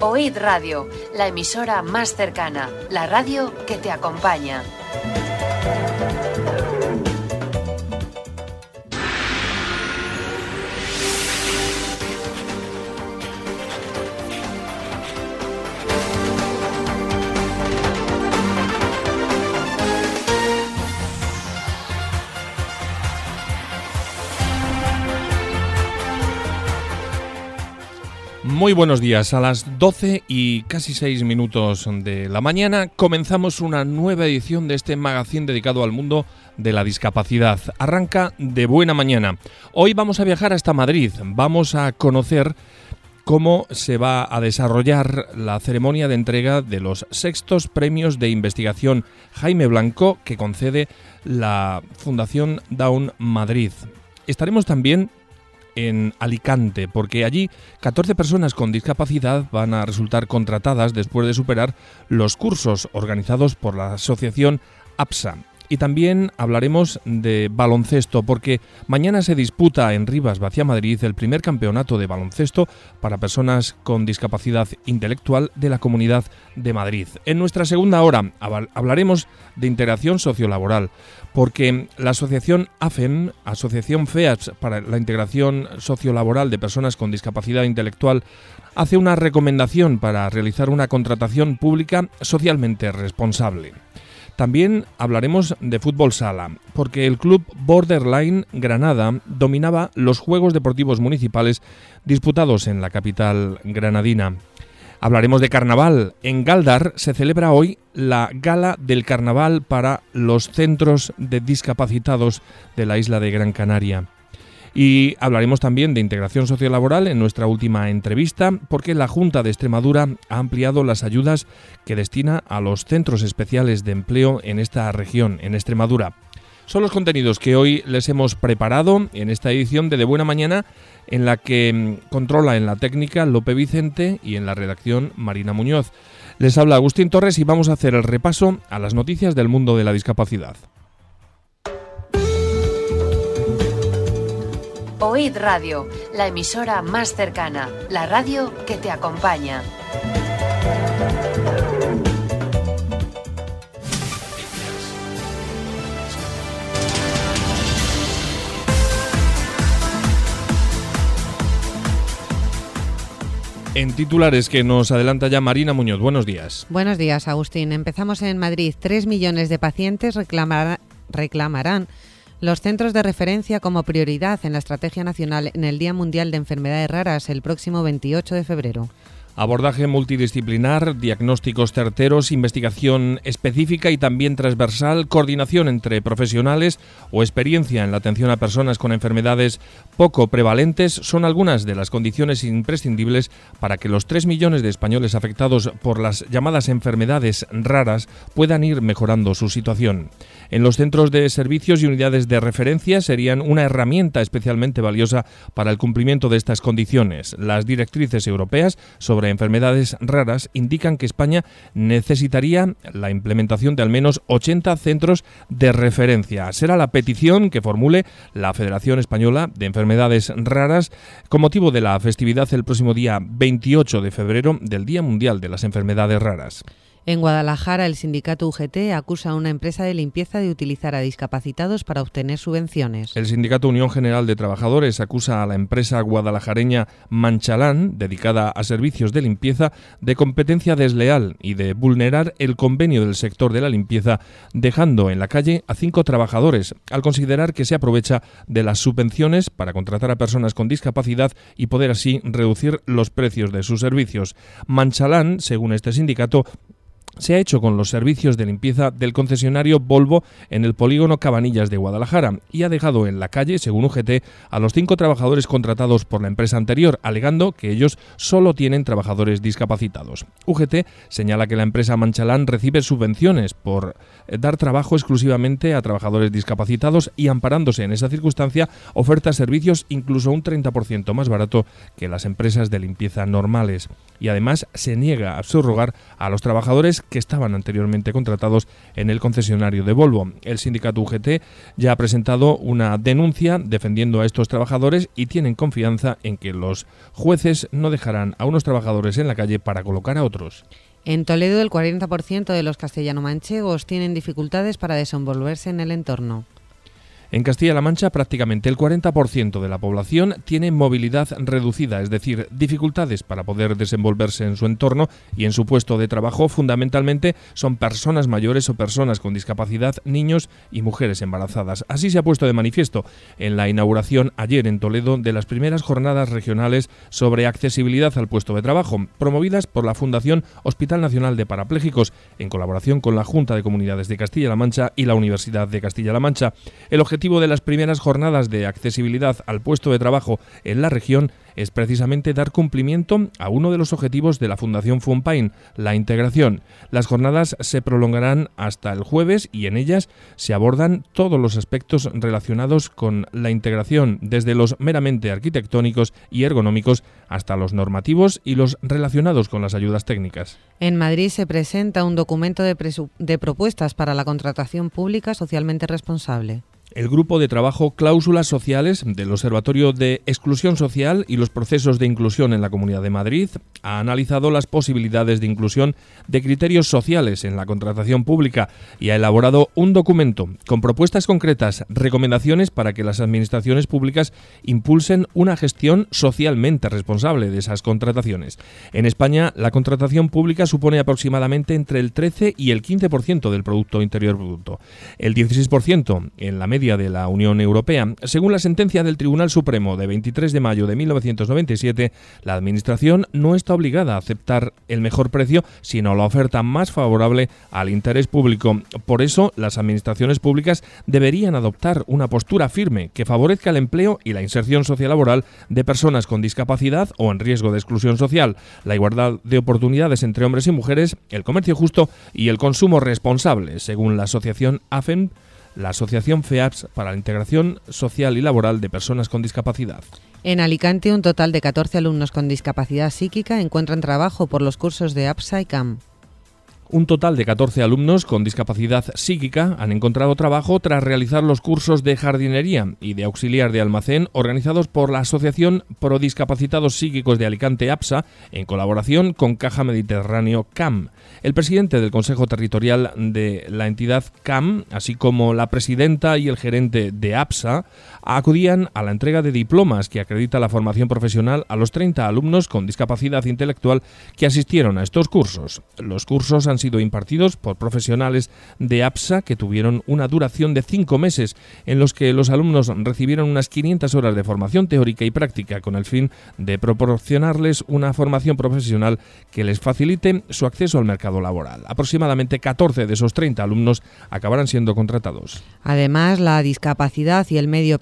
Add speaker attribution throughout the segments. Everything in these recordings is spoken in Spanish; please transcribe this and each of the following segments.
Speaker 1: Oíd Radio, la emisora más cercana, la radio que te acompaña.
Speaker 2: Muy buenos días, a las 12 y casi 6 minutos de la mañana comenzamos una nueva edición de este magazine dedicado al mundo de la discapacidad. Arranca de buena mañana. Hoy vamos a viajar hasta Madrid, vamos a conocer cómo se va a desarrollar la ceremonia de entrega de los 6º premios de investigación Jaime Blanco que concede la Fundación Down Madrid. Estaremos también en Alicante, porque allí 14 personas con discapacidad van a resultar contratadas después de superar los cursos organizados por la asociación APSA. Y también hablaremos de baloncesto, porque mañana se disputa en Rivas, Vacia, Madrid, el primer campeonato de baloncesto para personas con discapacidad intelectual de la Comunidad de Madrid. En nuestra segunda hora hablaremos de integración sociolaboral, porque la asociación AFEM, Asociación FEAS para la integración sociolaboral de personas con discapacidad intelectual, hace una recomendación para realizar una contratación pública socialmente responsable. También hablaremos de fútbol sala, porque el club Borderline Granada dominaba los Juegos Deportivos Municipales disputados en la capital granadina. Hablaremos de carnaval. En Galdar se celebra hoy la Gala del Carnaval para los centros de discapacitados de la isla de Gran Canaria. Y hablaremos también de integración sociolaboral en nuestra última entrevista, porque la Junta de Extremadura ha ampliado las ayudas que destina a los centros especiales de empleo en esta región, en Extremadura. Son los contenidos que hoy les hemos preparado en esta edición de Buena Mañana, en la que controla en la técnica Lope Vicente y en la redacción Marina Muñoz. Les habla Agustín Torres y vamos a hacer el repaso a las noticias del mundo de la discapacidad.
Speaker 1: Oíd Radio, la emisora más cercana, la radio que te acompaña.
Speaker 2: En titulares que nos adelanta ya Marina Muñoz. Buenos días.
Speaker 3: Buenos días, Agustín. Empezamos en Madrid. 3 millones de pacientes reclamarán los centros de referencia como prioridad en la Estrategia Nacional en el Día Mundial de Enfermedades Raras el próximo 28 de febrero.
Speaker 2: Abordaje multidisciplinar, diagnósticos certeros, investigación específica y también transversal, coordinación entre profesionales o experiencia en la atención a personas con enfermedades poco prevalentes son algunas de las condiciones imprescindibles para que los 3 millones de españoles afectados por las llamadas enfermedades raras puedan ir mejorando su situación. En los centros de servicios y unidades de referencia serían una herramienta especialmente valiosa para el cumplimiento de estas condiciones. Las directrices europeas sobre enfermedades raras indican que España necesitaría la implementación de al menos 80 centros de referencia. Será la petición que formule la Federación Española de Enfermedades Raras con motivo de la festividad el próximo día 28 de febrero del Día Mundial de las Enfermedades Raras.
Speaker 3: En Guadalajara, el sindicato UGT acusa a una empresa de limpieza de utilizar a discapacitados para obtener subvenciones.
Speaker 2: El sindicato Unión General de Trabajadores acusa a la empresa guadalajareña Manchalán, dedicada a servicios de limpieza, de competencia desleal y de vulnerar el convenio del sector de la limpieza, dejando en la calle a 5 trabajadores, al considerar que se aprovecha de las subvenciones para contratar a personas con discapacidad y poder así reducir los precios de sus servicios. Manchalán, según este sindicato, se ha hecho con los servicios de limpieza del concesionario Volvo en el polígono Cabanillas de Guadalajara y ha dejado en la calle, según UGT, a los 5 trabajadores contratados por la empresa anterior, alegando que ellos solo tienen trabajadores discapacitados. UGT señala que la empresa Manchalán recibe subvenciones por dar trabajo exclusivamente a trabajadores discapacitados y, amparándose en esa circunstancia, oferta servicios incluso un 30% más barato que las empresas de limpieza normales. Y además se niega a subrogar a los trabajadores trabajadores que estaban anteriormente contratados en el concesionario de Volvo. El sindicato UGT ya ha presentado una denuncia defendiendo a estos trabajadores y tienen confianza en que los jueces no dejarán a unos trabajadores en la calle para colocar a otros.
Speaker 3: En Toledo, el 40% de los castellano-manchegos tienen dificultades para desenvolverse en el entorno.
Speaker 2: En Castilla-La Mancha, prácticamente el 40% de la población tiene movilidad reducida, es decir, dificultades para poder desenvolverse en su entorno y en su puesto de trabajo. Fundamentalmente son personas mayores o personas con discapacidad, niños y mujeres embarazadas. Así se ha puesto de manifiesto en la inauguración ayer en Toledo de las primeras jornadas regionales sobre accesibilidad al puesto de trabajo, promovidas por la Fundación Hospital Nacional de Parapléjicos, en colaboración con la Junta de Comunidades de Castilla-La Mancha y la Universidad de Castilla-La Mancha. El objetivo de las primeras jornadas de accesibilidad al puesto de trabajo en la región es precisamente dar cumplimiento a uno de los objetivos de la Fundación Funpain, la integración. Las jornadas se prolongarán hasta el jueves y en ellas se abordan todos los aspectos relacionados con la integración, desde los meramente arquitectónicos y ergonómicos hasta los normativos y los relacionados con las ayudas técnicas.
Speaker 3: En Madrid se presenta un documento de propuestas para la contratación pública socialmente responsable.
Speaker 2: El grupo de trabajo Cláusulas Sociales del Observatorio de Exclusión Social y los procesos de inclusión en la Comunidad de Madrid ha analizado las posibilidades de inclusión de criterios sociales en la contratación pública y ha elaborado un documento con propuestas concretas, recomendaciones para que las administraciones públicas impulsen una gestión socialmente responsable de esas contrataciones. En España, la contratación pública supone aproximadamente entre el 13 y el 15% del Producto Interior Bruto, el 16% en la media de la Unión Europea. Según la sentencia del Tribunal Supremo de 23 de mayo de 1997, la Administración no está obligada a aceptar el mejor precio, sino la oferta más favorable al interés público. Por eso, las administraciones públicas deberían adoptar una postura firme que favorezca el empleo y la inserción sociolaboral de personas con discapacidad o en riesgo de exclusión social, la igualdad de oportunidades entre hombres y mujeres, el comercio justo y el consumo responsable, según la asociación AFEM, la Asociación FEAPS para la Integración Social y Laboral de Personas con Discapacidad.
Speaker 3: En Alicante, un total de 14 alumnos con discapacidad psíquica encuentran trabajo por los cursos de APSA y CAM.
Speaker 2: Un total de 14 alumnos con discapacidad psíquica han encontrado trabajo tras realizar los cursos de jardinería y de auxiliar de almacén organizados por la Asociación Pro Discapacitados Psíquicos de Alicante APSA en colaboración con Caja Mediterráneo CAM. El presidente del Consejo Territorial de la entidad CAM, así como la presidenta y el gerente de APSA, acudían a la entrega de diplomas que acredita la formación profesional a los 30 alumnos con discapacidad intelectual que asistieron a estos cursos. Los cursos han sido impartidos por profesionales de APSA que tuvieron una duración de 5 meses, en los que los alumnos recibieron unas 500 horas de formación teórica y práctica con el fin de proporcionarles una formación profesional que les facilite su acceso al mercado laboral. Aproximadamente 14 de esos 30 alumnos acabarán siendo contratados.
Speaker 3: Además, la discapacidad y el medio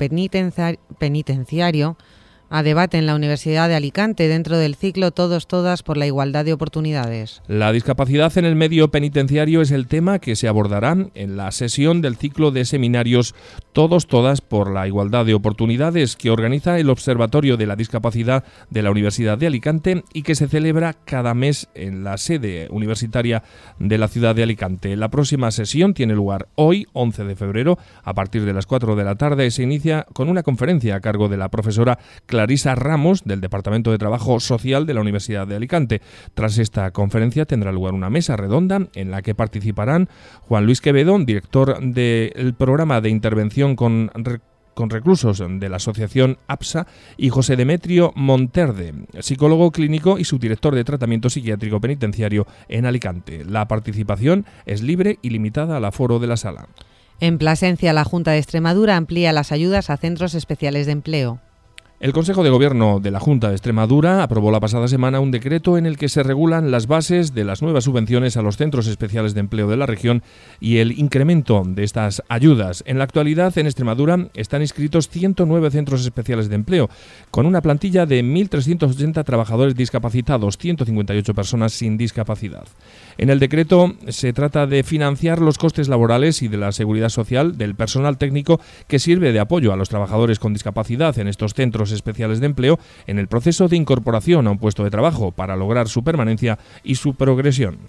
Speaker 3: penitenciario a debate en la Universidad de Alicante dentro del ciclo Todos Todas por la igualdad de oportunidades.
Speaker 2: La discapacidad en el medio penitenciario es el tema que se abordará en la sesión del ciclo de seminarios Todos Todas por la igualdad de oportunidades que organiza el Observatorio de la Discapacidad de la Universidad de Alicante y que se celebra cada mes en la sede universitaria de la ciudad de Alicante. La próxima sesión tiene lugar hoy, 11 de febrero, a partir de las 4 de la tarde. Se inicia con una conferencia a cargo de la profesora Clarisa Ramos, del Departamento de Trabajo Social de la Universidad de Alicante. Tras esta conferencia tendrá lugar una mesa redonda en la que participarán Juan Luis Quevedo, director del programa de intervención con reclusos de la asociación APSA, y José Demetrio Monterde, psicólogo clínico y subdirector de tratamiento psiquiátrico penitenciario en Alicante. La participación es libre y limitada al aforo de la sala.
Speaker 3: En Plasencia, la Junta de Extremadura amplía las ayudas a centros especiales de empleo.
Speaker 2: El Consejo de Gobierno de la Junta de Extremadura aprobó la pasada semana un decreto en el que se regulan las bases de las nuevas subvenciones a los centros especiales de empleo de la región y el incremento de estas ayudas. En la actualidad, en Extremadura están inscritos 109 centros especiales de empleo, con una plantilla de 1.380 trabajadores discapacitados, 158 personas sin discapacidad. En el decreto se trata de financiar los costes laborales y de la seguridad social del personal técnico que sirve de apoyo a los trabajadores con discapacidad en estos centros especiales de empleo en el proceso de incorporación a un puesto de trabajo para lograr su permanencia y su progresión.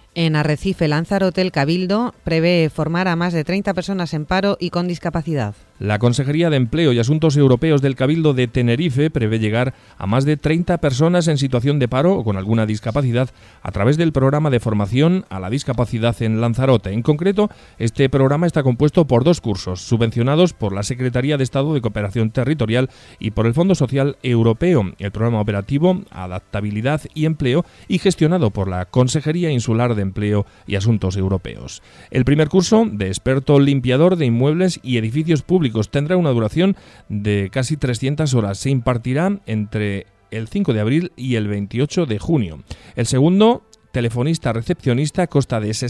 Speaker 3: En Arrecife, Lanzarote, el Cabildo prevé formar a más de 30 personas en paro y con discapacidad.
Speaker 2: La Consejería de Empleo y Asuntos Europeos del Cabildo de Tenerife prevé llegar a más de 30 personas en situación de paro o con alguna discapacidad a través del programa de formación a la discapacidad en Lanzarote. En concreto, este programa está compuesto por 2 cursos, subvencionados por la Secretaría de Estado de Cooperación Territorial y por el Fondo Social Europeo, el programa operativo Adaptabilidad y Empleo, y gestionado por la Consejería Insular de Empleo y Asuntos Europeos. El primer curso, de experto limpiador de inmuebles y edificios públicos, tendrá una duración de casi 300 horas. Se impartirá entre el 5 de abril y el 28 de junio. El segundo, telefonista recepcionista, consta de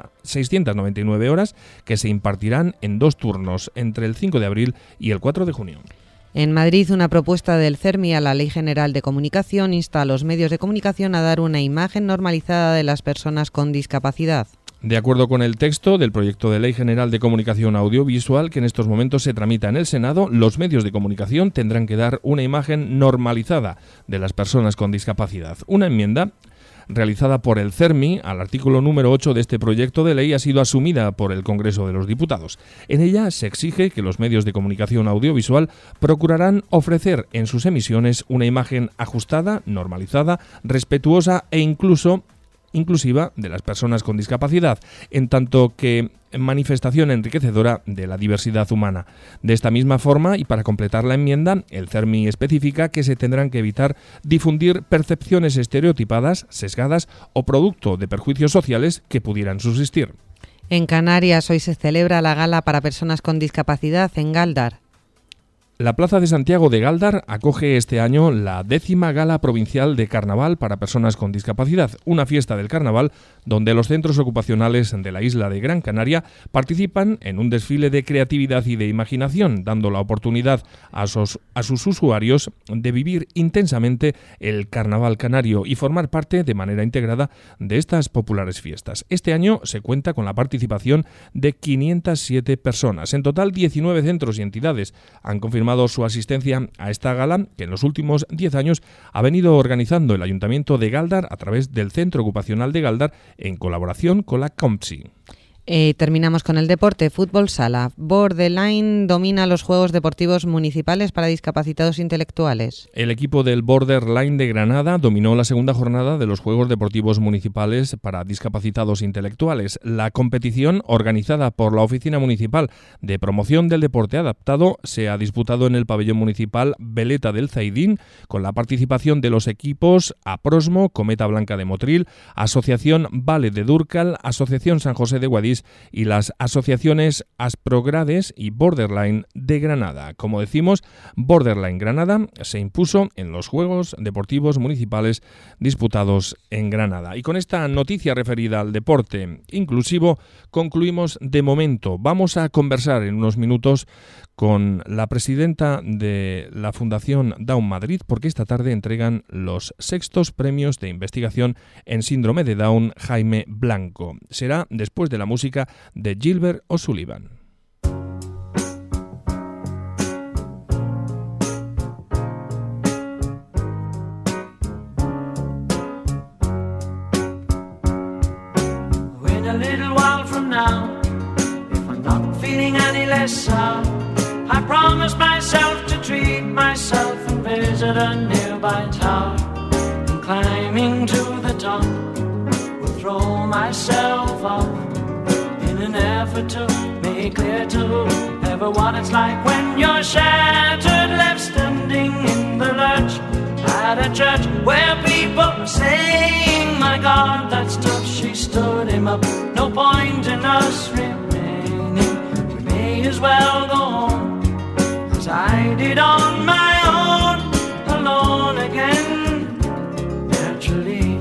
Speaker 2: 699 horas que se impartirán en 2 turnos, entre el 5 de abril y el 4 de junio.
Speaker 3: En Madrid, una propuesta del CERMI a la Ley General de Comunicación insta a los medios de comunicación a dar una imagen normalizada de las personas con discapacidad.
Speaker 2: De acuerdo con el texto del proyecto de Ley General de Comunicación Audiovisual que en estos momentos se tramita en el Senado, los medios de comunicación tendrán que dar una imagen normalizada de las personas con discapacidad. Una enmienda realizada por el CERMI al artículo número 8 de este proyecto de ley ha sido asumida por el Congreso de los Diputados. En ella se exige que los medios de comunicación audiovisual procurarán ofrecer en sus emisiones una imagen ajustada, normalizada, respetuosa e inclusiva de las personas con discapacidad, en tanto que manifestación enriquecedora de la diversidad humana. De esta misma forma, y para completar la enmienda, el CERMI especifica que se tendrán que evitar difundir percepciones estereotipadas, sesgadas o producto de perjuicios sociales que pudieran subsistir.
Speaker 3: En Canarias, hoy se celebra la gala para personas con discapacidad en Gáldar.
Speaker 2: La Plaza de Santiago de Gáldar acoge este año la 10ª Gala Provincial de Carnaval para Personas con Discapacidad, una fiesta del carnaval donde los centros ocupacionales de la isla de Gran Canaria participan en un desfile de creatividad y de imaginación, dando la oportunidad a sus usuarios de vivir intensamente el carnaval canario y formar parte de manera integrada de estas populares fiestas. Este año se cuenta con la participación de 507 personas. En total, 19 centros y entidades han confirmado su asistencia a esta gala que en los últimos 10 años ha venido organizando el Ayuntamiento de Gáldar a través del Centro Ocupacional de Gáldar en colaboración con la COMPSI.
Speaker 3: Terminamos con el deporte, fútbol sala. Borderline domina los Juegos Deportivos Municipales para Discapacitados Intelectuales.
Speaker 2: El equipo del Borderline de Granada dominó la segunda jornada de los Juegos Deportivos Municipales para Discapacitados Intelectuales. La competición, organizada por la Oficina Municipal de Promoción del Deporte Adaptado, se ha disputado en el pabellón municipal Veleta del Zaidín, con la participación de los equipos Aprosmo, Cometa Blanca de Motril, Asociación Vale de Dúrcal, Asociación San José de Guadix y las asociaciones Asprogrades y Borderline de Granada. Como decimos, Borderline Granada se impuso en los Juegos Deportivos Municipales disputados en Granada. Y con esta noticia referida al deporte inclusivo concluimos de momento. Vamos a conversar en unos minutos con la presidenta de la Fundación Down Madrid, porque esta tarde entregan los 6º premios de investigación en síndrome de Down Jaime Blanco. Será después de la música de Gilbert O'Sullivan.
Speaker 4: In a little while from now, if I'm not feeling any less sound, I promise myself to treat myself and visit a nearby tower. And climbing to the top, will throw myself off in an effort to make clear to whoever what it's like when you're shattered, left standing in the lurch at a church where people are saying, my God, that's tough. She stood him up. No point in us remaining. We may as well go home, as I did on my own, alone again. Naturally,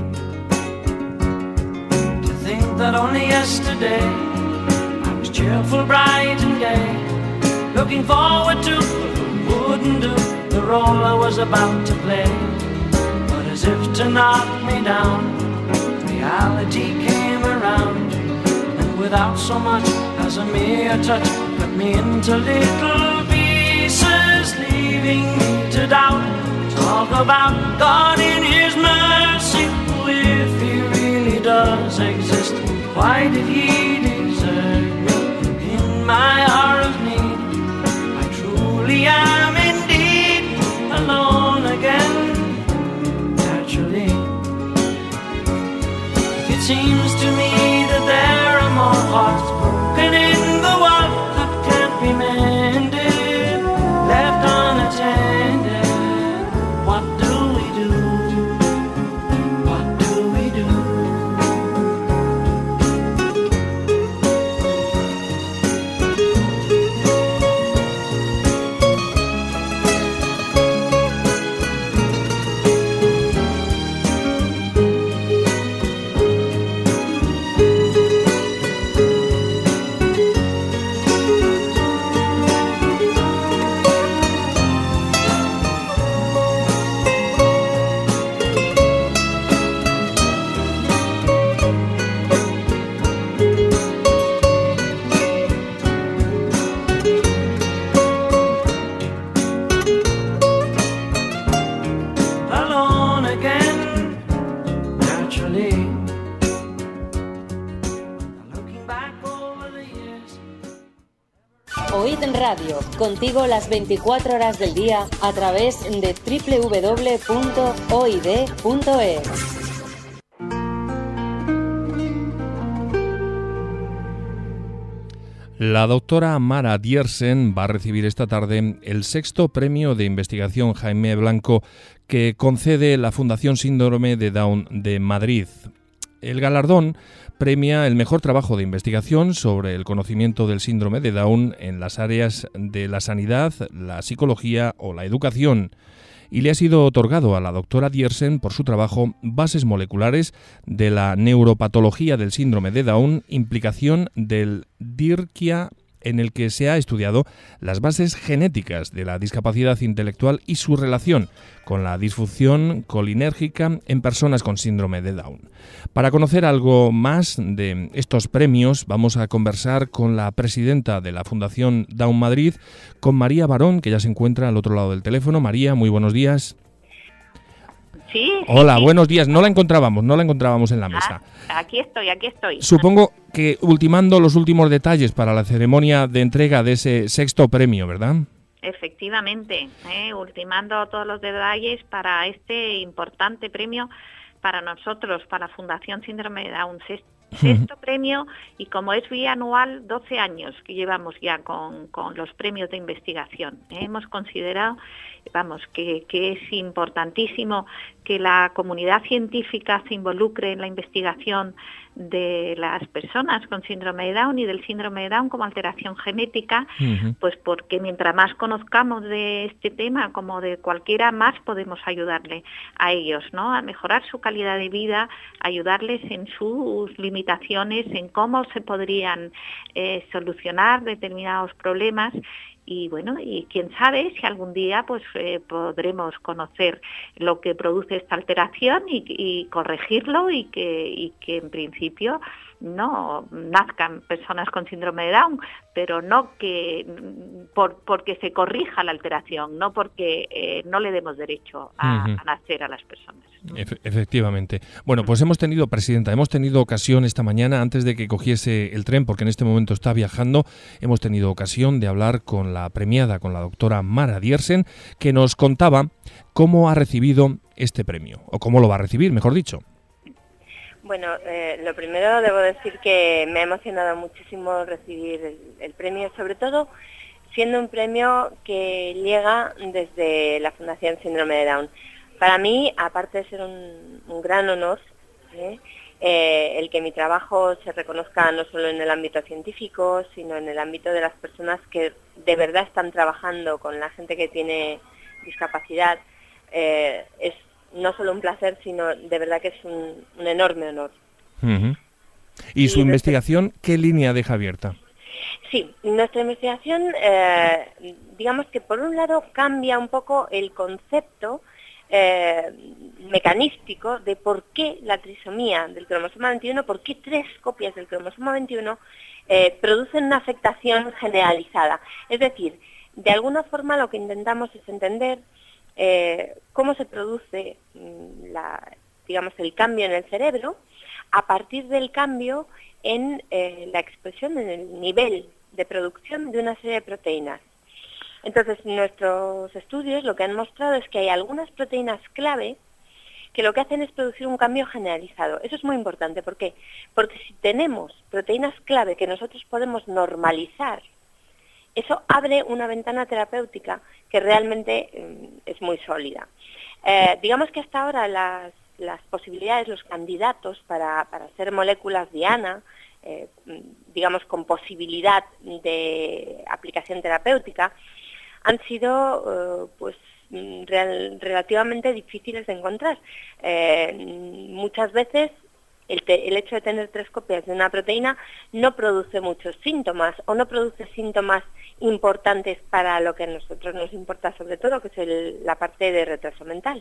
Speaker 4: to think that only yesterday I was cheerful, bright and gay, looking forward to what wouldn't do the role I was about to play. But as if to knock me down, reality came around, and without so much as a mere touch, cut me into little pieces, leaving me to doubt. Talk about God in His mercy, if He really does exist. Why did he desert me in my hour of need? I truly am indeed alone again, naturally. It seems to me that there are more hearts broken in the world that can't be mended, left unattended. What do we do? What do we do? Alone again, naturally. Looking back over the years.
Speaker 5: Oíd Radio, contigo las 24 horas del día a través de www.oid.es.
Speaker 2: La doctora Mara Diersen va a recibir esta tarde el 6º Premio de Investigación Jaime Blanco que concede la Fundación Síndrome de Down de Madrid. El galardón premia el mejor trabajo de investigación sobre el conocimiento del síndrome de Down en las áreas de la sanidad, la psicología o la educación, y le ha sido otorgado a la doctora Diersen por su trabajo Bases moleculares de la neuropatología del síndrome de Down, implicación del DIRCIA, en el que se ha estudiado las bases genéticas de la discapacidad intelectual y su relación con la disfunción colinérgica en personas con síndrome de Down. Para conocer algo más de estos premios, vamos a conversar con la presidenta de la Fundación Down Madrid, con María Barón, que ya se encuentra al otro lado del teléfono. María, muy buenos días.
Speaker 6: Sí.
Speaker 2: Hola, buenos días. No la encontrábamos en la mesa.
Speaker 6: Aquí estoy.
Speaker 2: Supongo que ultimando los últimos detalles para la ceremonia de entrega de ese 6º premio, ¿verdad?
Speaker 6: Efectivamente, ultimando todos los detalles para este importante premio para nosotros, para la Fundación Síndrome de Down. Sexto premio, y como es bianual, 12 años que llevamos ya con los premios de investigación. Hemos considerado, que es importantísimo que la comunidad científica se involucre en la investigación de las personas con síndrome de Down y del síndrome de Down como alteración genética, pues porque mientras más conozcamos de este tema, como de cualquiera, más podemos ayudarle a ellos, ¿no? A mejorar su calidad de vida, ayudarles en sus limitaciones, en cómo se podrían solucionar determinados problemas. Y bueno, y quién sabe si algún día pues podremos conocer lo que produce esta alteración y corregirlo y que en principio no nazcan personas con síndrome de Down, pero no que porque se corrija la alteración, no porque no le demos derecho a nacer a las personas.
Speaker 2: Efectivamente. Bueno, pues hemos tenido ocasión esta mañana, antes de que cogiese el tren, porque en este momento está viajando, hemos tenido ocasión de hablar con la premiada, con la doctora Mara Diersen, que nos contaba cómo ha recibido este premio, o cómo lo va a recibir, mejor dicho.
Speaker 7: Bueno, lo primero debo decir que me ha emocionado muchísimo recibir el premio, sobre todo siendo un premio que llega desde la Fundación Síndrome de Down. Para mí, aparte de ser un gran honor, el que mi trabajo se reconozca no solo en el ámbito científico, sino en el ámbito de las personas que de verdad están trabajando con la gente que tiene discapacidad, es no solo un placer, sino de verdad que es un enorme honor.
Speaker 2: ¿Y su investigación qué línea deja abierta?
Speaker 7: Sí, nuestra investigación, digamos que por un lado cambia un poco el concepto mecanístico de por qué la trisomía del cromosoma 21, por qué 3 copias del cromosoma 21 producen una afectación generalizada. Es decir, de alguna forma lo que intentamos es entender cómo se produce digamos, el cambio en el cerebro a partir del cambio en la expresión, en el nivel de producción de una serie de proteínas. Entonces, nuestros estudios lo que han mostrado es que hay algunas proteínas clave que lo que hacen es producir un cambio generalizado. Eso es muy importante. ¿Por qué? Porque si tenemos proteínas clave que nosotros podemos normalizar, eso abre una ventana terapéutica que realmente es muy sólida. Digamos que hasta ahora las posibilidades, los candidatos para hacer moléculas diana, digamos con posibilidad de aplicación terapéutica, han sido relativamente difíciles de encontrar. Muchas veces el hecho de tener 3 copias de una proteína no produce muchos síntomas o no produce síntomas importantes para lo que a nosotros nos importa sobre todo, que es la parte de retraso mental.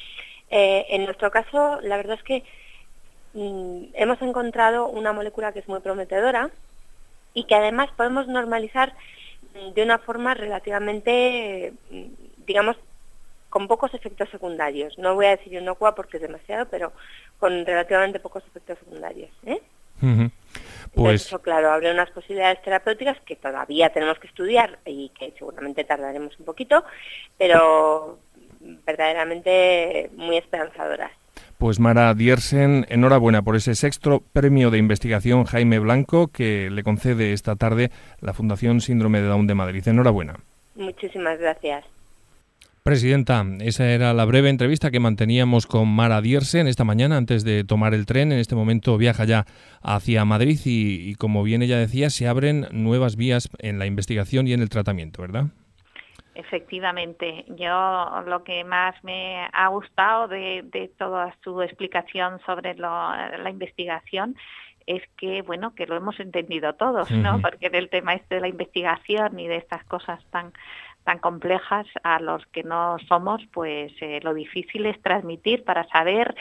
Speaker 7: En nuestro caso, la verdad es que hemos encontrado una molécula que es muy prometedora y que además podemos normalizar de una forma relativamente, digamos, con pocos efectos secundarios. No voy a decir inocua porque es demasiado, pero con relativamente pocos efectos secundarios.
Speaker 2: Uh-huh. Pues
Speaker 7: eso, claro, abre unas posibilidades terapéuticas que todavía tenemos que estudiar y que seguramente tardaremos un poquito, pero verdaderamente muy esperanzadoras.
Speaker 2: Pues Mara Diersen, enhorabuena por ese 6º premio de investigación Jaime Blanco que le concede esta tarde la Fundación Síndrome de Down de Madrid. Enhorabuena.
Speaker 7: Muchísimas gracias.
Speaker 2: Presidenta, esa era la breve entrevista que manteníamos con Mara Diersen esta mañana antes de tomar el tren. En este momento viaja ya hacia Madrid y como bien ella decía, se abren nuevas vías en la investigación y en el tratamiento, ¿verdad?
Speaker 6: Efectivamente, yo lo que más me ha gustado de toda su explicación sobre la investigación es que, bueno, que lo hemos entendido todos, ¿no? Porque del tema de la investigación y de estas cosas tan complejas a los que no somos, pues lo difícil es transmitir para saber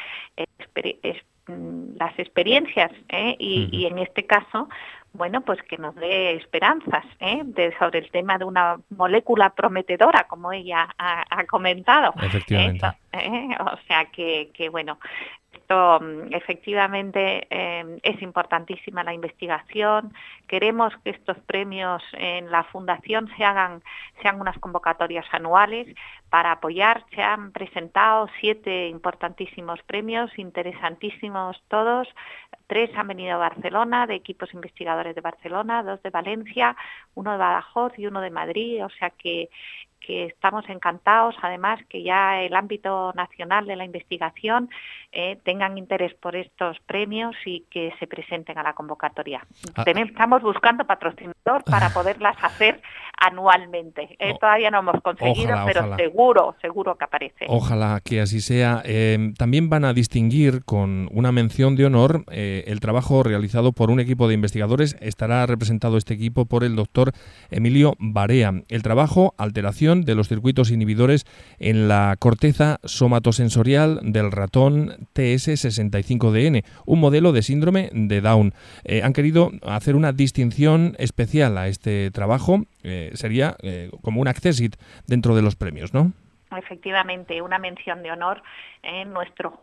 Speaker 6: las experiencias, y en este caso, bueno, pues que nos dé esperanzas sobre el tema de una molécula prometedora, como ella ha comentado.
Speaker 2: Efectivamente.
Speaker 6: O sea que bueno, esto efectivamente es importantísima la investigación. Queremos que estos premios en la Fundación sean unas convocatorias anuales para apoyar. Se han presentado 7 importantísimos premios, interesantísimos todos. 3 han venido a Barcelona, de equipos investigadores de Barcelona, 2 de Valencia, 1 de Badajoz y 1 de Madrid. O sea que estamos encantados, además, que ya el ámbito nacional de la investigación tengan interés por estos premios y que se presenten a la convocatoria. Estamos buscando patrocinador para poderlas hacer anualmente. Todavía no hemos conseguido, pero seguro que aparece.
Speaker 2: Ojalá que así sea. También van a distinguir con una mención de honor el trabajo realizado por un equipo de investigadores. Estará representado este equipo por el doctor Emilio Barea. El trabajo, alteración de los circuitos inhibidores en la corteza somatosensorial del ratón TS65DN, un modelo de síndrome de Down. Han querido hacer una distinción especial a este trabajo. Sería como un accessit dentro de los premios, ¿no?
Speaker 6: Efectivamente, una mención de honor en nuestro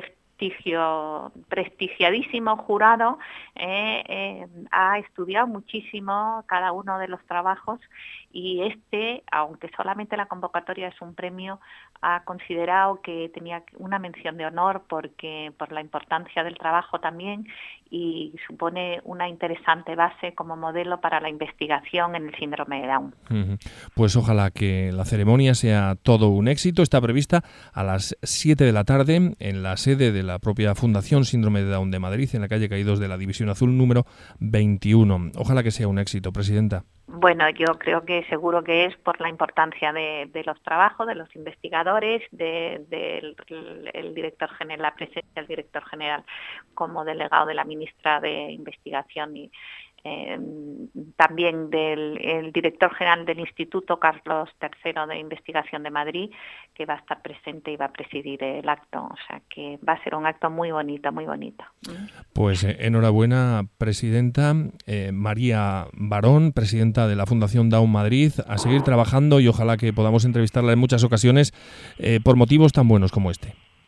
Speaker 6: prestigiadísimo jurado ha estudiado muchísimo cada uno de los trabajos y aunque solamente la convocatoria es un premio, ha considerado que tenía una mención de honor por la importancia del trabajo también y supone una interesante base como modelo para la investigación en el síndrome de Down.
Speaker 2: Pues ojalá que la ceremonia sea todo un éxito. Está prevista a las 7 de la tarde en la sede de la propia Fundación Síndrome de Down de Madrid, en la calle Caídos de la División Azul número 21. Ojalá que sea un éxito, Presidenta.
Speaker 6: Bueno, yo creo que seguro que es por la importancia de los trabajos, de los investigadores, del director general, la presencia del director general como delegado de la ministra de Investigación y también del director general del Instituto Carlos III de Investigación de Madrid, que va a estar presente y va a presidir el acto. O sea que va a ser un acto muy bonito, muy bonito.
Speaker 2: Pues enhorabuena, Presidenta. María Barón, Presidenta de la Fundación Down Madrid, a seguir trabajando y ojalá que podamos entrevistarla en muchas ocasiones por motivos tan buenos como este.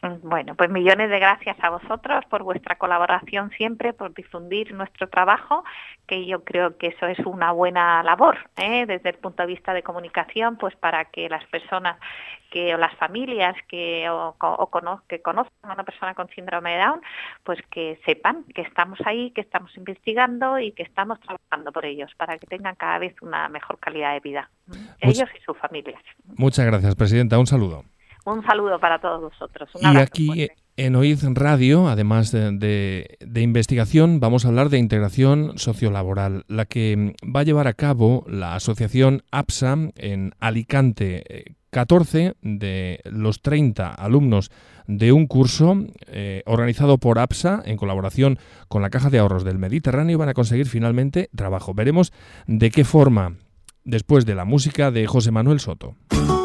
Speaker 6: Bueno, pues millones de gracias a vosotros por vuestra colaboración siempre, por difundir nuestro trabajo, que yo creo que eso es una buena labor, desde el punto de vista de comunicación, pues para que las personas o las familias que conozcan a una persona con síndrome de Down, pues que sepan que estamos ahí, que estamos investigando y que estamos trabajando por ellos para que tengan cada vez una mejor calidad de vida, ellos y sus familias.
Speaker 2: Muchas gracias, presidenta. Un saludo.
Speaker 6: Un saludo para todos vosotros. Un
Speaker 2: y
Speaker 6: abrazo
Speaker 2: aquí
Speaker 6: fuerte.
Speaker 2: En OID Radio, además de investigación, vamos a hablar de integración sociolaboral, la que va a llevar a cabo la asociación APSA en Alicante. 14 de los 30 alumnos de un curso organizado por APSA en colaboración con la Caja de Ahorros del Mediterráneo van a conseguir finalmente trabajo. Veremos de qué forma, después de la música de José Manuel Soto.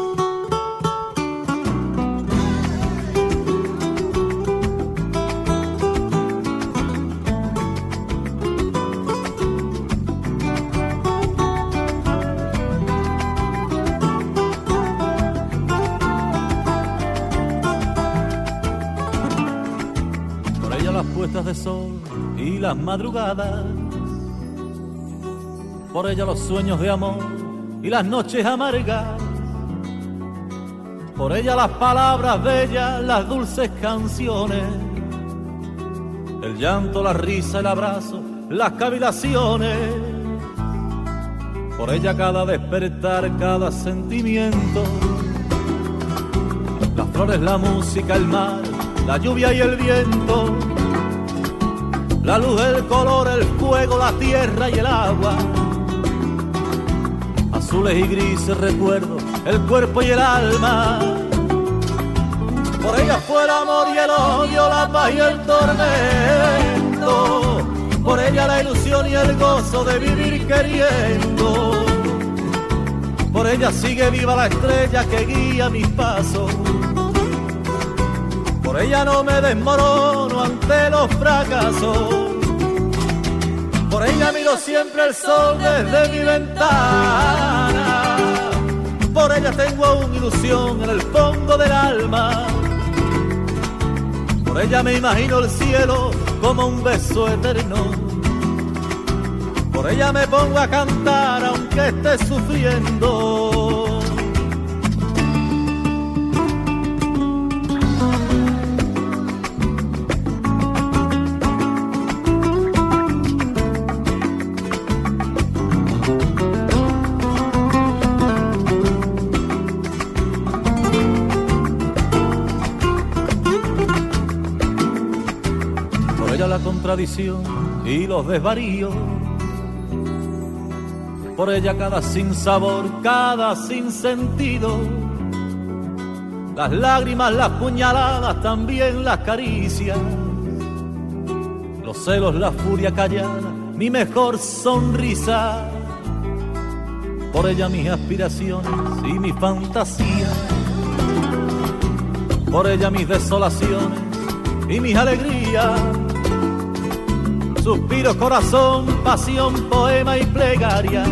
Speaker 8: De sol y las madrugadas, por ella los sueños de amor y las noches amargas, por ella las palabras bellas, las dulces canciones, el llanto, la risa, el abrazo, las cavilaciones, por ella cada despertar, cada sentimiento, las flores, la música, el mar, la lluvia y el viento, la luz, el color, el fuego, la tierra y el agua, azules y grises recuerdos, el cuerpo y el alma. Por ella fue el amor y el odio, la paz y el tormento, por ella la ilusión y el gozo de vivir queriendo, por ella sigue viva la estrella que guía mis pasos. Por ella no me desmorono ante los fracasos. Por ella miro siempre el sol desde mi ventana. Por ella tengo aún ilusión en el fondo del alma. Por ella me imagino el cielo como un beso eterno. Por ella me pongo a cantar aunque esté sufriendo. La contradicción y los desvaríos, por ella cada sinsabor, cada sinsentido, las lágrimas, las puñaladas, también las caricias, los celos, la furia callada, mi mejor sonrisa, por ella mis aspiraciones y mi fantasía, por ella mis desolaciones y mis alegrías, suspiro, corazón, pasión, poema y plegaria,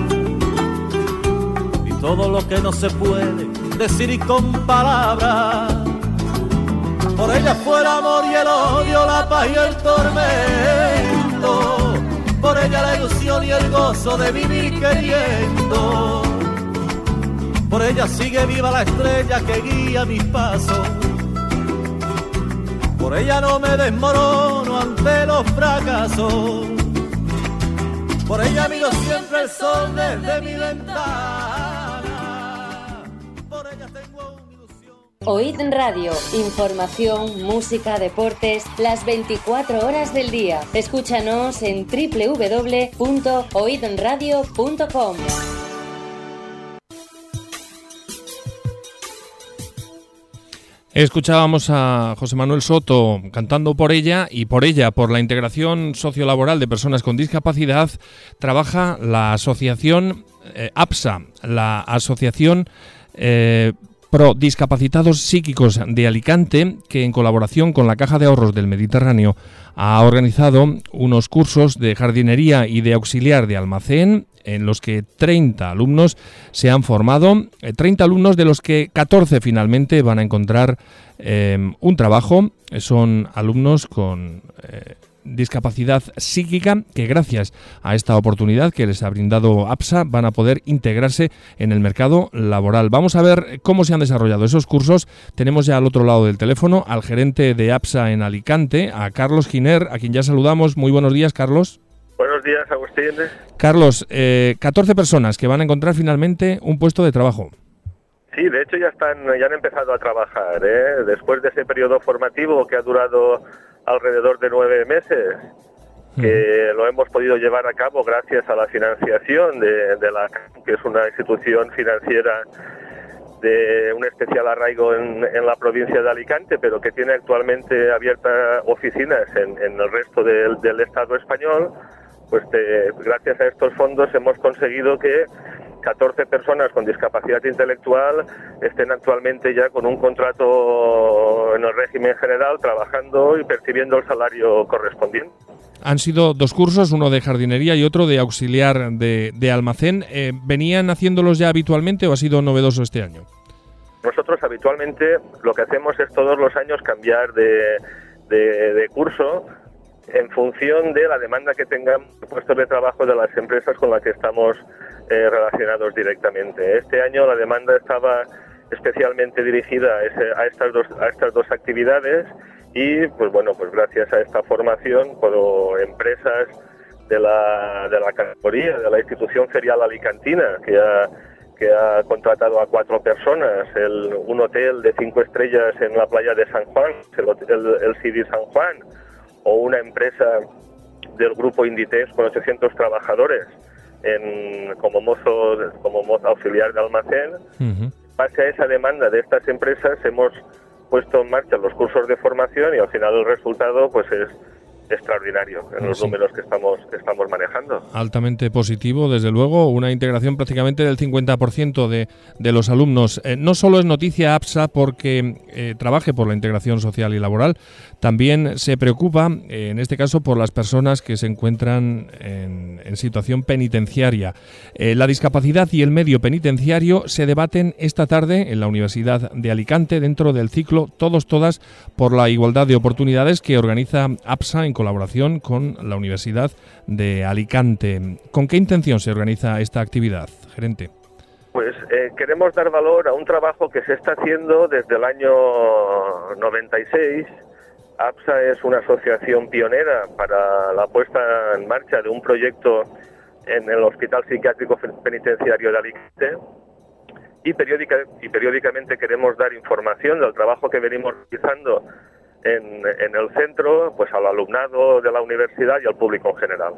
Speaker 8: y todo lo que no se puede decir con palabras. Por ella fue el amor y el odio, la paz y el tormento, por ella la ilusión y el gozo de vivir queriendo, por ella sigue viva la estrella que guía mis pasos. Por ella no me desmorono ante los fracasos. Por ella miro siempre el sol desde mi ventana. Por ella tengo una ilusión.
Speaker 5: OID Radio, información, música, deportes, las 24 horas del día. Escúchanos en www.oidradio.com.
Speaker 2: Escuchábamos a José Manuel Soto cantando por ella, y por ella, por la integración sociolaboral de personas con discapacidad, trabaja la asociación APSA, la asociación Pro Discapacitados Psíquicos de Alicante, que en colaboración con la Caja de Ahorros del Mediterráneo ha organizado unos cursos de jardinería y de auxiliar de almacén en los que 30 alumnos se han formado, 30 alumnos de los que 14 finalmente van a encontrar un trabajo. Son alumnos con discapacidad psíquica que gracias a esta oportunidad que les ha brindado APSA van a poder integrarse en el mercado laboral. Vamos a ver cómo se han desarrollado esos cursos. Tenemos ya al otro lado del teléfono al gerente de APSA en Alicante, a Carlos Giner, a quien ya saludamos. Muy buenos días, Carlos.
Speaker 9: Buenos días, Agustín.
Speaker 2: Carlos, 14 personas que van a encontrar finalmente un puesto de trabajo.
Speaker 9: Sí, de hecho ya han empezado a trabajar, después de ese periodo formativo que ha durado alrededor de 9 meses, que lo hemos podido llevar a cabo gracias a la financiación de la CAM, que es una institución financiera de un especial arraigo en la provincia de Alicante, pero que tiene actualmente abiertas oficinas en el resto del Estado español. Pues gracias a estos fondos hemos conseguido que 14 personas con discapacidad intelectual estén actualmente ya con un contrato en el régimen general, trabajando y percibiendo el salario correspondiente.
Speaker 2: Han sido 2 cursos, uno de jardinería y otro de auxiliar de almacén. ¿Venían haciéndolos ya habitualmente o ha sido novedoso este año?
Speaker 9: Nosotros habitualmente lo que hacemos es todos los años cambiar de curso en función de la demanda que tengan puestos de trabajo de las empresas con las que estamos relacionados directamente. Este año la demanda estaba especialmente dirigida a estas dos actividades y pues gracias a esta formación por empresas de la categoría de la institución ferial alicantina que ha contratado a 4 personas, un hotel de 5 estrellas en la playa de San Juan, el City San Juan, o una empresa del grupo Inditex con 800 trabajadores como mozo auxiliar de almacén. Base a esa demanda de estas empresas hemos puesto en marcha los cursos de formación y al final el resultado pues es extraordinario en los números que estamos manejando.
Speaker 2: Altamente positivo, desde luego, una integración prácticamente del 50% de los alumnos. No solo es noticia APSA porque trabaje por la integración social y laboral, también se preocupa, en este caso, por las personas que se encuentran en situación penitenciaria. La discapacidad y el medio penitenciario se debaten esta tarde en la Universidad de Alicante dentro del ciclo Todos-Todas por la igualdad de oportunidades que organiza APSA en colaboración con la Universidad de Alicante. ¿Con qué intención se organiza esta actividad, gerente?
Speaker 9: Pues queremos dar valor a un trabajo que se está haciendo desde el año 96. APSA es una asociación pionera para la puesta en marcha de un proyecto en el Hospital Psiquiátrico Penitenciario de Alicante y periódicamente queremos dar información del trabajo que venimos realizando en el centro, pues al alumnado de la universidad y al público en general.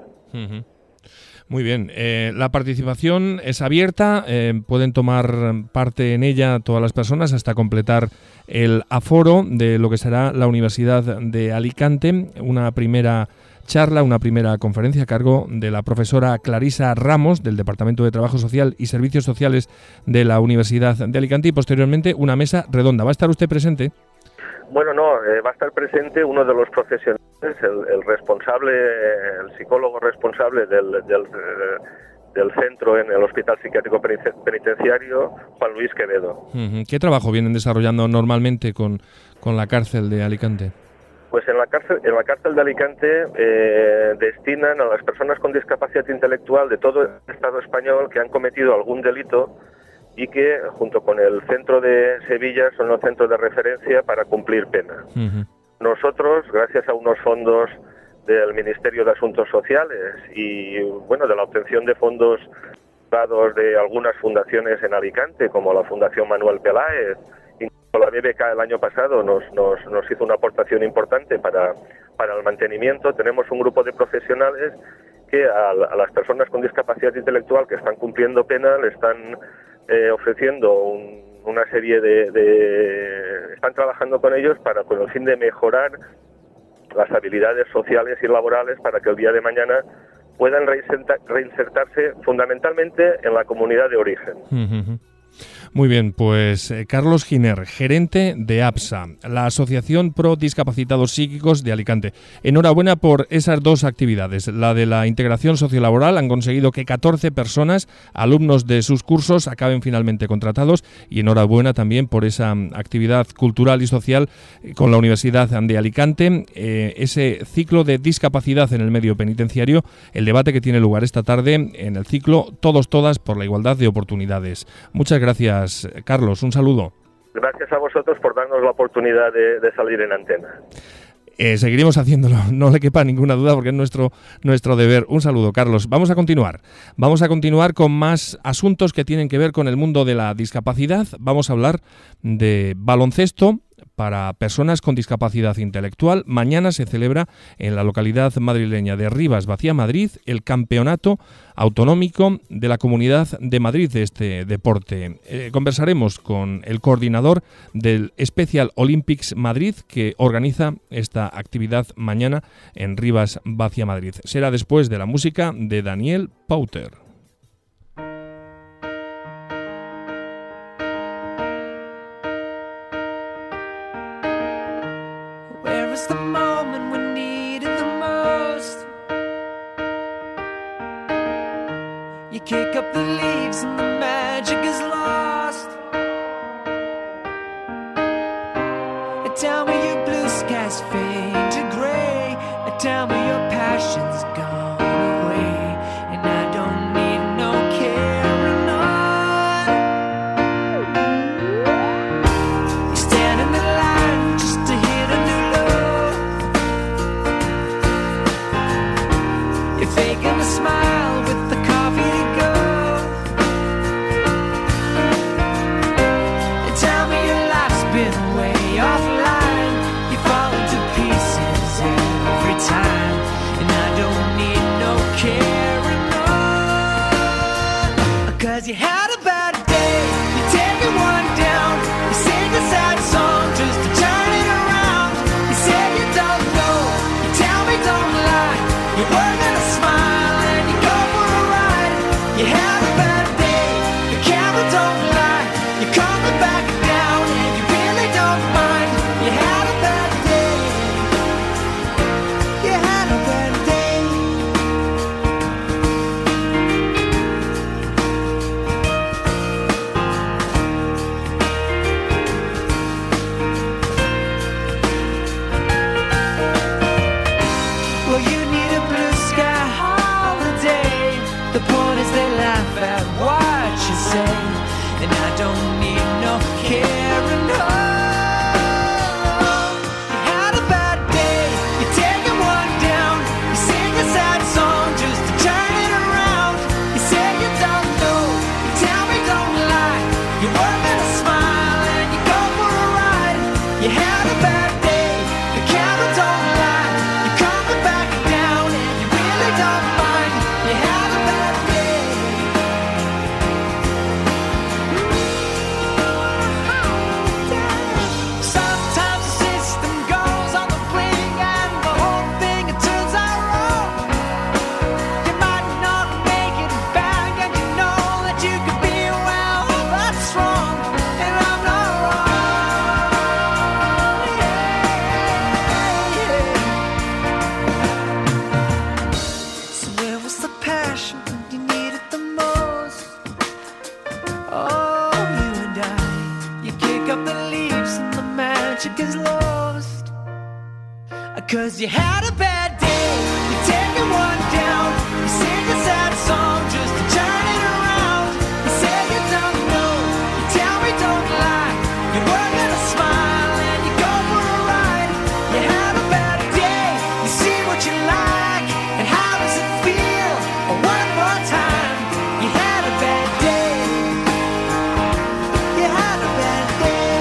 Speaker 2: Muy bien. La participación es abierta, pueden tomar parte en ella todas las personas hasta completar el aforo de lo que será la Universidad de Alicante. Una primera charla, una primera conferencia a cargo de la profesora Clarisa Ramos del Departamento de Trabajo Social y Servicios Sociales de la Universidad de Alicante y posteriormente una mesa redonda. ¿Va a estar usted presente?
Speaker 9: Bueno, no, va a estar presente uno de los profesionales, el responsable, el psicólogo responsable del centro en el Hospital Psiquiátrico Penitenciario, Juan Luis Quevedo.
Speaker 2: ¿Qué trabajo vienen desarrollando normalmente con la cárcel de Alicante?
Speaker 9: Pues en la cárcel de Alicante destinan a las personas con discapacidad intelectual de todo el Estado español que han cometido algún delito y que, junto con el centro de Sevilla, son los centros de referencia para cumplir pena. Nosotros, gracias a unos fondos del Ministerio de Asuntos Sociales y de la obtención de fondos dados de algunas fundaciones en Alicante, como la Fundación Manuel Peláez, incluso la BBK el año pasado nos hizo una aportación importante para el mantenimiento. Tenemos un grupo de profesionales que a las personas con discapacidad intelectual que están cumpliendo pena le están ofreciendo una serie están trabajando con ellos con el fin de mejorar las habilidades sociales y laborales para que el día de mañana puedan reinsertarse fundamentalmente en la comunidad de origen.
Speaker 2: Muy bien, pues Carlos Giner, gerente de APSA, la Asociación Pro Discapacitados Psíquicos de Alicante. Enhorabuena por esas dos actividades. La de la integración sociolaboral, han conseguido que 14 personas, alumnos de sus cursos, acaben finalmente contratados, y enhorabuena también por esa actividad cultural y social con la Universidad de Alicante, ese ciclo de discapacidad en el medio penitenciario, el debate que tiene lugar esta tarde en el ciclo Todos, Todas por la igualdad de oportunidades. Muchas gracias, Carlos, un saludo.
Speaker 9: Gracias a vosotros por darnos la oportunidad de salir en antena.
Speaker 2: Seguiremos haciéndolo, no le quepa ninguna duda, porque es nuestro deber. Un saludo, Carlos. Vamos a continuar con más asuntos que tienen que ver con el mundo de la discapacidad. Vamos a hablar de baloncesto para personas con discapacidad intelectual. Mañana se celebra en la localidad madrileña de Rivas Vacía Madrid el Campeonato Autonómico de la Comunidad de Madrid de este deporte. Conversaremos con el coordinador del Special Olympics Madrid, que organiza esta actividad mañana en Rivas Vacía Madrid. Será después de la música de Daniel Pauter.
Speaker 10: The moment we need it the most. You kick up the leaves and the magic is lost. Tell me your blue skies fade to gray. Tell me your passion's gone away, and I don't need no carrying on. You stand in the line just to hit a new low. You're faking a smile with the coffee to go. And tell me your life's been way offline. You fall into pieces every time, and I don't need no carrying on. 'Cause you had a bad day, you take one down, you sing a sad song just to turn it around. You say you don't know, you tell me don't lie. You work on a smile and you go for a ride. You had a bad day, the camera don't lie. You're coming back down and you really don't mind. You had a bad day, you had a bad day. Well, you need a blue sky holiday. The point is they laugh at what you say, and I don't need no carrying on. You had a bad day, you're taking one down. You sing a sad song just to turn it around. You say you don't know, you tell me don't lie. You work on a smile and you go for a ride. You had a bad day, the camera don't lie. You're coming back down and you really don't mind. You had a bad day. Sometimes the system goes on the blink and the whole thing it turns out wrong. You might not make it back and you know that you could be well, that's wrong, and I'm not wrong. So where was the passion when you needed the most? Oh, you and I, you kick up the leaves and the magic is lost. 'Cause you had a bad day, you're taking one down. You sing a sad song just to turn it around. You say you don't know, you tell me don't lie. You work on a smile and you go for a ride. You had a bad day, you see what you like, and how does it feel? One more time, you had a bad day. You had a bad day.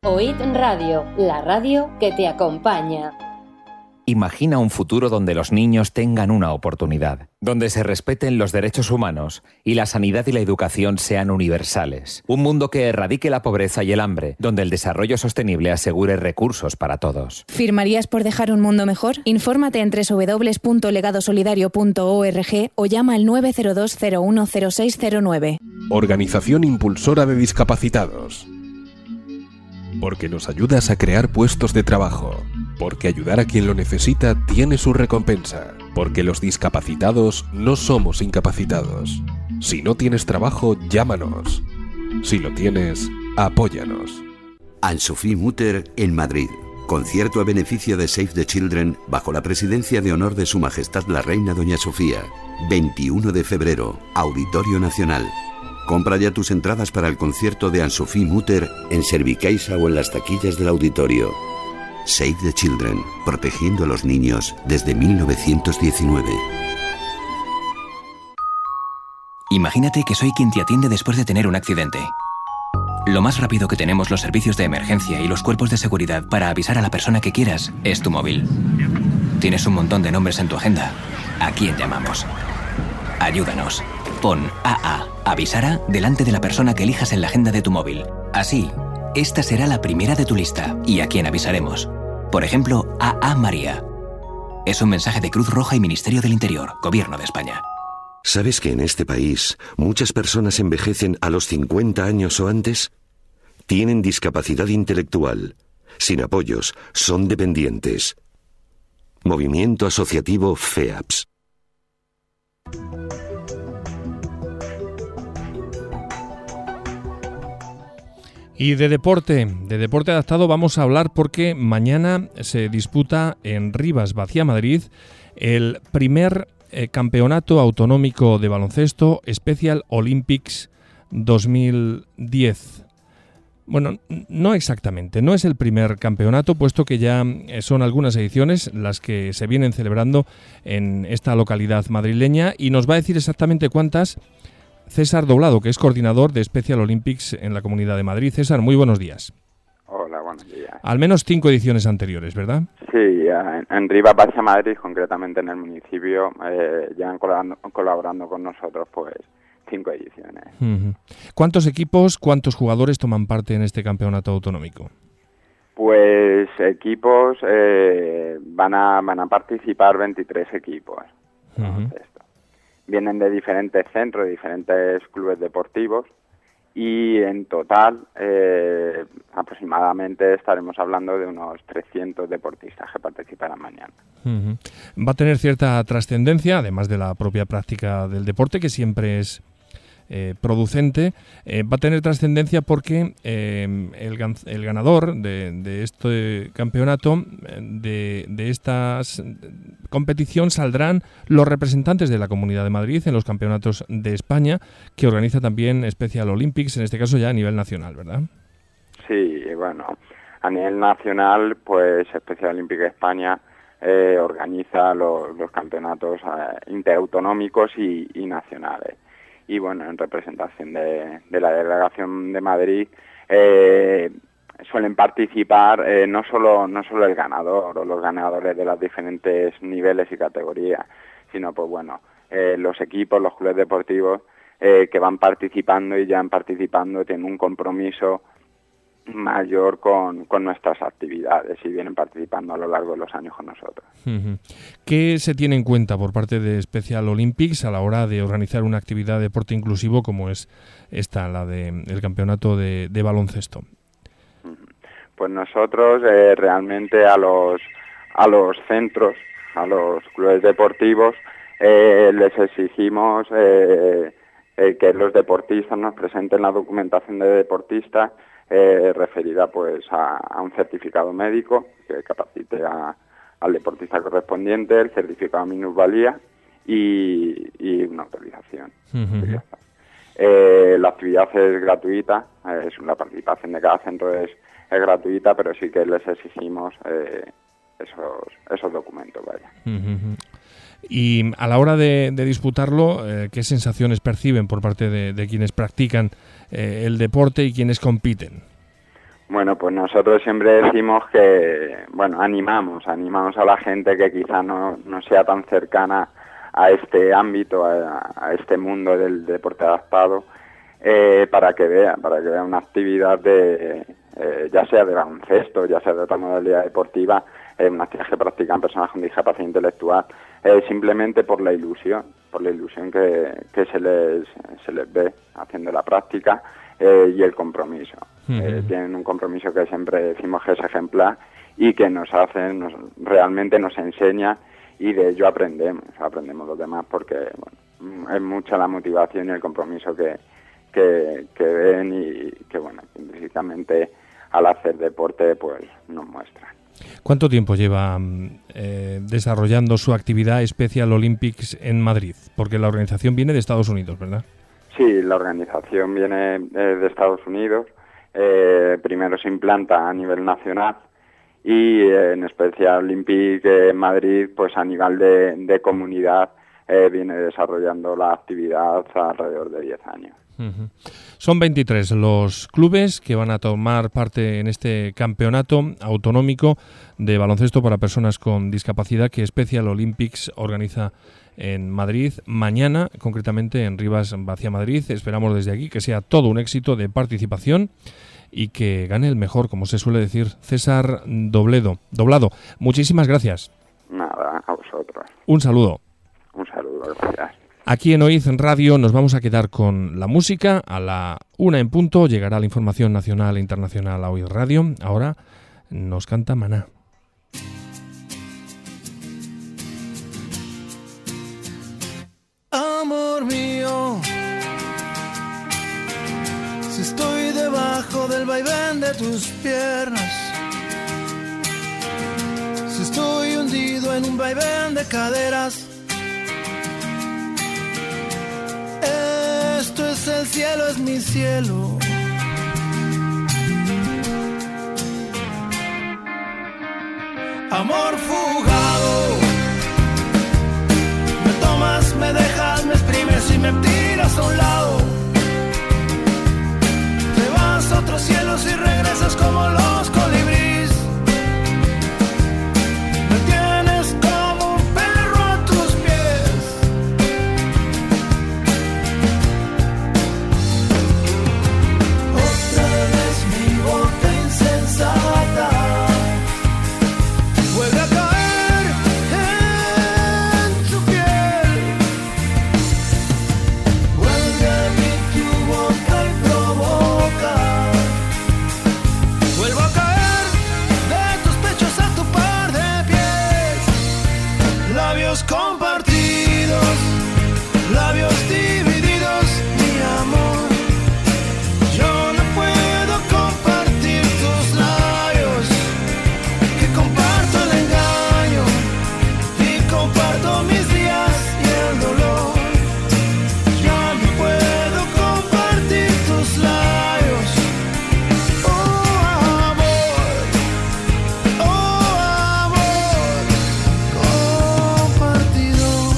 Speaker 5: OID Radio, la radio que te acompaña.
Speaker 11: Imagina un futuro donde los niños tengan una oportunidad, donde se respeten los derechos humanos y la sanidad y la educación sean universales. Un mundo que erradique la pobreza y el hambre, donde el desarrollo sostenible asegure recursos para todos.
Speaker 12: ¿Firmarías por dejar un mundo mejor? Infórmate en www.legadosolidario.org o llama al 902 010609.
Speaker 13: Organización Impulsora de Discapacitados. Porque nos ayudas a crear puestos de trabajo. Porque ayudar a quien lo necesita tiene su recompensa. Porque los discapacitados no somos incapacitados. Si no tienes trabajo, llámanos. Si lo tienes, apóyanos.
Speaker 14: Anne-Sophie Mutter en Madrid. Concierto a beneficio de Save the Children bajo la presidencia de honor de Su Majestad la Reina Doña Sofía. 21 de febrero, Auditorio Nacional. Compra ya tus entradas para el concierto de Anne-Sophie Mutter en Servicaixa o en las taquillas del auditorio. Save the Children, protegiendo a los niños desde 1919.
Speaker 15: Imagínate que soy quien te atiende después de tener un accidente. Lo más rápido que tenemos los servicios de emergencia y los cuerpos de seguridad para avisar a la persona que quieras es tu móvil. Tienes un montón de nombres en tu agenda. ¿A quién llamamos? Ayúdanos. Pon AA, Avisara, delante de la persona que elijas en la agenda de tu móvil. Así, esta será la primera de tu lista y a quien avisaremos. Por ejemplo, AA María. Es un mensaje de Cruz Roja y Ministerio del Interior, Gobierno de España.
Speaker 14: ¿Sabes que en este país muchas personas envejecen a los 50 años o antes? Tienen discapacidad intelectual. Sin apoyos, son dependientes. Movimiento Asociativo FEAPS.
Speaker 2: Y de deporte adaptado vamos a hablar porque mañana se disputa en Rivas, Vacía Madrid, el primer campeonato autonómico de baloncesto Special Olympics 2010. Bueno, no exactamente, no es el primer campeonato, puesto que ya son algunas ediciones las que se vienen celebrando en esta localidad madrileña y nos va a decir exactamente cuántas César Doblado, que es coordinador de Special Olympics en la Comunidad de Madrid. César, muy buenos días.
Speaker 16: Hola, buenos días.
Speaker 2: Al menos 5 ediciones anteriores, ¿verdad?
Speaker 16: Sí, en Rivas, Vacía Madrid, concretamente en el municipio, llevan colaborando con nosotros pues 5 ediciones.
Speaker 2: Uh-huh. ¿Cuántos equipos, cuántos jugadores toman parte en este campeonato autonómico?
Speaker 16: Pues equipos, van a participar 23 equipos.
Speaker 2: Uh-huh.
Speaker 16: Vienen de diferentes centros, de diferentes clubes deportivos y en total aproximadamente estaremos hablando de unos 300 deportistas que participarán mañana.
Speaker 2: Uh-huh. Va a tener cierta trascendencia, además de la propia práctica del deporte, que siempre es producente, va a tener trascendencia porque el ganador de este campeonato, de esta competición, saldrán los representantes de la Comunidad de Madrid en los campeonatos de España, que organiza también Special Olympics, en este caso ya a nivel nacional, ¿verdad?
Speaker 16: Sí, bueno, a nivel nacional, pues Special Olympics España organiza los campeonatos interautonómicos y nacionales. Y bueno, en representación de la delegación de Madrid suelen participar no solo el ganador o los ganadores de los diferentes niveles y categorías, sino pues bueno, los equipos, los clubes deportivos que van participando y ya han participando tienen un compromiso mayor con nuestras actividades y vienen participando a lo largo de los años con nosotros.
Speaker 2: Uh-huh. ¿Qué se tiene en cuenta por parte de Special Olympics a la hora de organizar una actividad de deporte inclusivo como es esta, la del campeonato de baloncesto?
Speaker 16: Pues nosotros realmente a los centros, a los clubes deportivos, les exigimos que los deportistas nos presenten la documentación de deportistas referida pues a un certificado médico que capacite al deportista correspondiente, el certificado de minusvalía y una autorización. Uh-huh. La actividad es gratuita, la participación de cada centro es gratuita, pero sí que les exigimos esos documentos, vaya.
Speaker 2: Uh-huh. Y a la hora de disputarlo, ¿qué sensaciones perciben por parte de quienes practican el deporte y quienes compiten?
Speaker 16: Bueno, pues nosotros siempre decimos que, bueno, animamos a la gente que quizá no sea tan cercana a este ámbito, a este mundo del deporte adaptado, para que vea una actividad ya sea de baloncesto, ya sea de otra modalidad deportiva, una actividad que practican personas con discapacidad intelectual, simplemente por la ilusión que se les ve haciendo la práctica, y el compromiso. Tienen un compromiso que siempre decimos que es ejemplar y que realmente nos enseña, y de ello aprendemos los demás, porque bueno, es mucha la motivación y el compromiso que ven y que bueno, físicamente al hacer deporte pues nos muestran.
Speaker 2: ¿Cuánto tiempo lleva desarrollando su actividad Special Olympics en Madrid? Porque la organización viene de Estados Unidos, ¿verdad?
Speaker 16: Sí, la organización viene de Estados Unidos. Primero se implanta a nivel nacional y en Special Olympics en Madrid, pues a nivel de comunidad, viene desarrollando la actividad alrededor de 10 años.
Speaker 2: Son 23 los clubes que van a tomar parte en este campeonato autonómico de baloncesto para personas con discapacidad que Special Olympics organiza en Madrid mañana, concretamente en Rivas Vacia Madrid. Esperamos desde aquí que sea todo un éxito de participación y que gane el mejor, como se suele decir. César Doblado, muchísimas gracias.
Speaker 16: Nada, a vosotros.
Speaker 2: Un saludo.
Speaker 16: Un saludo, gracias.
Speaker 2: Aquí en OIZ Radio nos vamos a quedar con la música. A la 1 en punto llegará la información nacional e internacional a OIZ Radio. Ahora nos canta Maná.
Speaker 10: Amor mío, si estoy debajo del vaivén de tus piernas, si estoy hundido en un vaivén de caderas, esto es el cielo, es mi cielo. Amor fugado, me tomas, me dejas, me exprimes y me tiras a un lado. Te vas a otros cielos y regresas como los colibríes. Me tienes como un perro a tus pies. Otra vez mi boca insensata vuelve a caer en tu piel. Vuelve a mí tu boca y provoca. Vuelvo a caer de tus pechos a tu par de pies. Labios compartidos, labios divididos, mi amor. Yo no puedo compartir tus labios, que comparto el engaño y comparto mis días y el dolor. Yo no puedo compartir tus labios. Oh amor, compartido.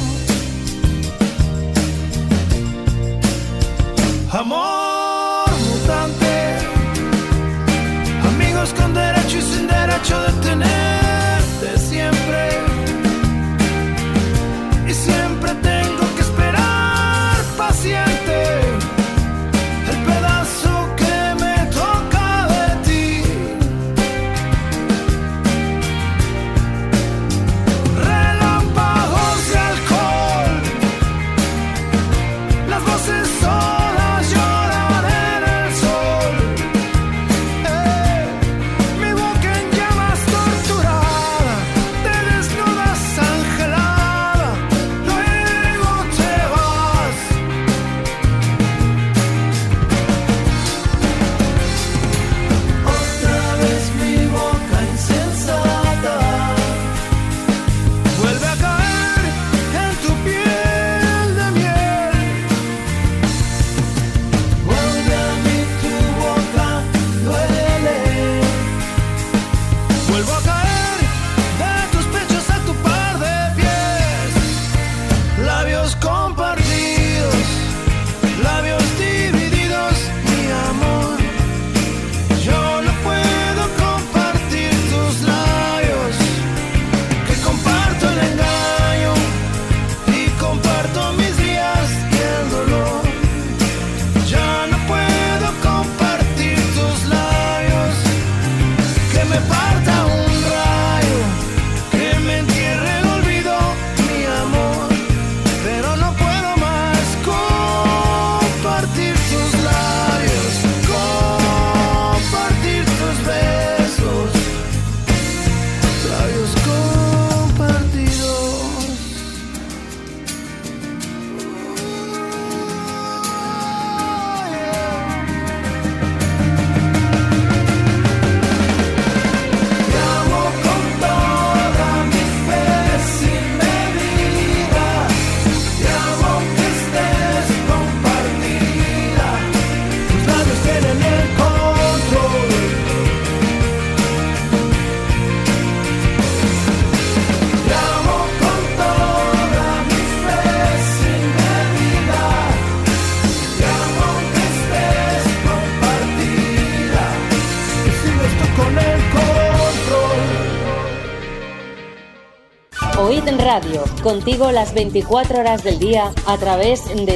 Speaker 5: Radio, contigo las 24 horas del día a través de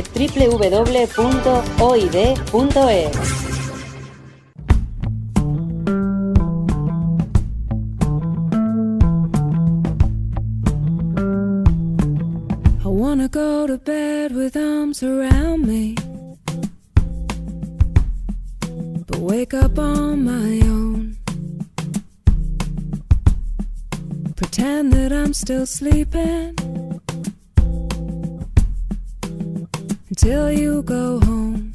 Speaker 5: www.oid.es.
Speaker 17: I wanna go to bed with arms around me, but wake up on my own. Pretend that I'm still sleeping until you go home.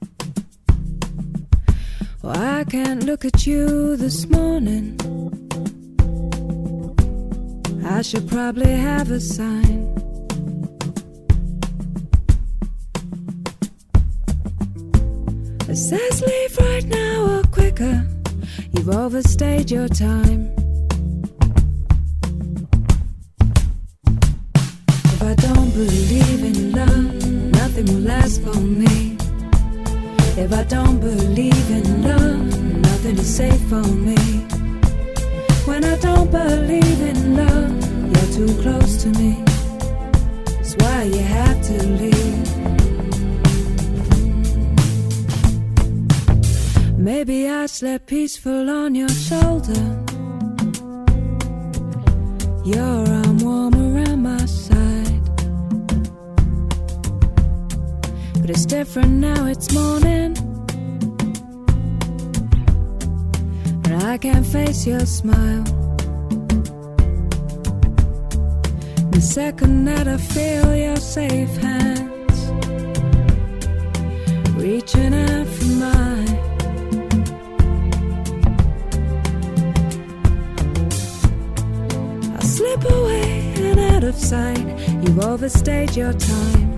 Speaker 17: Well, I can't look at you this morning. I should probably have a sign. It says leave right now or quicker. You've overstayed your time. If I don't believe in love, nothing will last for me. If I don't believe in love, nothing is safe for me. When I don't believe in love, you're too close to me. That's why you have to leave. Maybe I slept peaceful on your shoulder, your arm warm around my side. But it's different now, it's morning, and I can't face your smile. The second that I feel your safe hands reaching out for mine, slip away and out of sight. You've overstayed your time.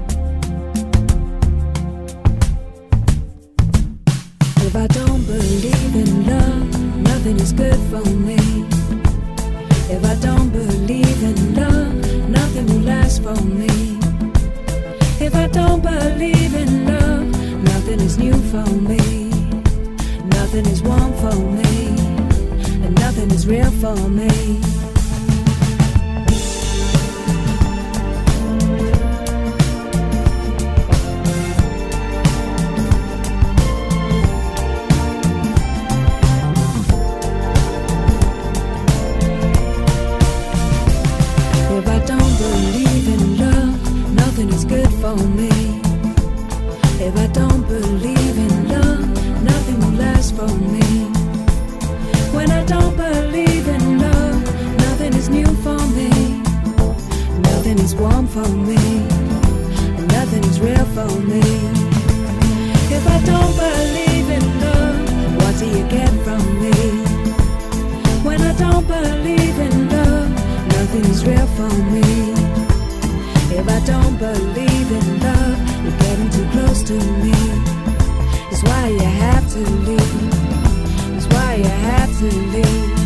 Speaker 17: If I don't believe in love, nothing is good for me. If I don't believe in love, nothing will last for me. If I don't believe in love, nothing is new for me. Nothing is warm for me, and nothing is real for me. For me. If I don't believe in love, nothing will last for me. When I don't believe in love, nothing is new for me. Nothing is warm for me, and nothing is real for me. If I don't believe in love, what do you get from me? When I don't believe in love, nothing is real for me. If I don't believe in love, you're getting too close to me. That's why you have to leave. That's why you have to leave.